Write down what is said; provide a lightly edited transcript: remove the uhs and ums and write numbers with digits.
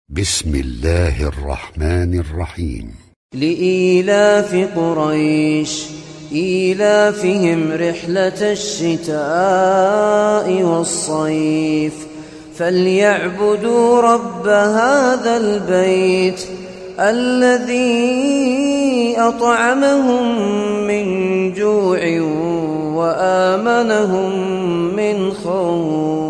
بسم الله الرحمن الرحيم. لإيلاف قريش إيلافهم رحلة الشتاء والصيف فليعبدوا رب هذا البيت الذي أطعمهم من جوع وآمنهم من خوف.